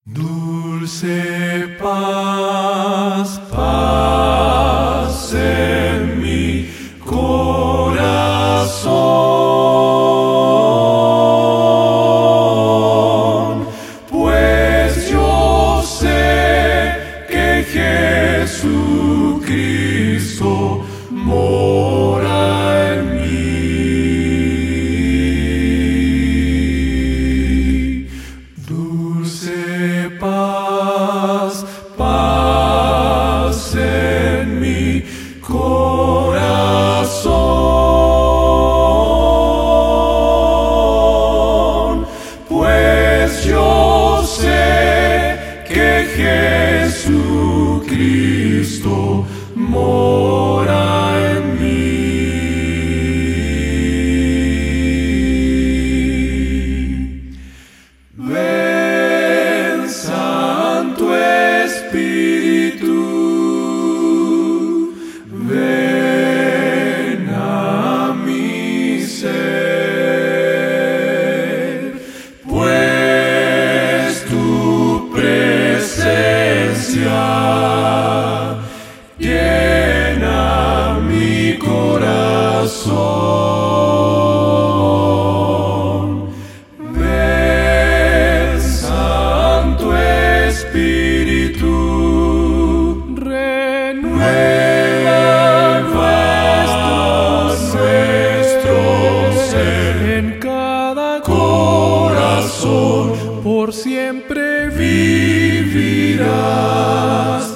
Dulce paz, paz en mi corazón, pues yo sé que Jesucristo mora en mí. Dulce paz, paz en mi corazón, pues yo sé que Jesucristo mora en mí. Ven, Santo Espíritu, ven a mi ser, pues tu presencia llena mi corazón. Ven, Santo Espíritu, renueva nuestro ser en cada corazón, por siempre vivirás.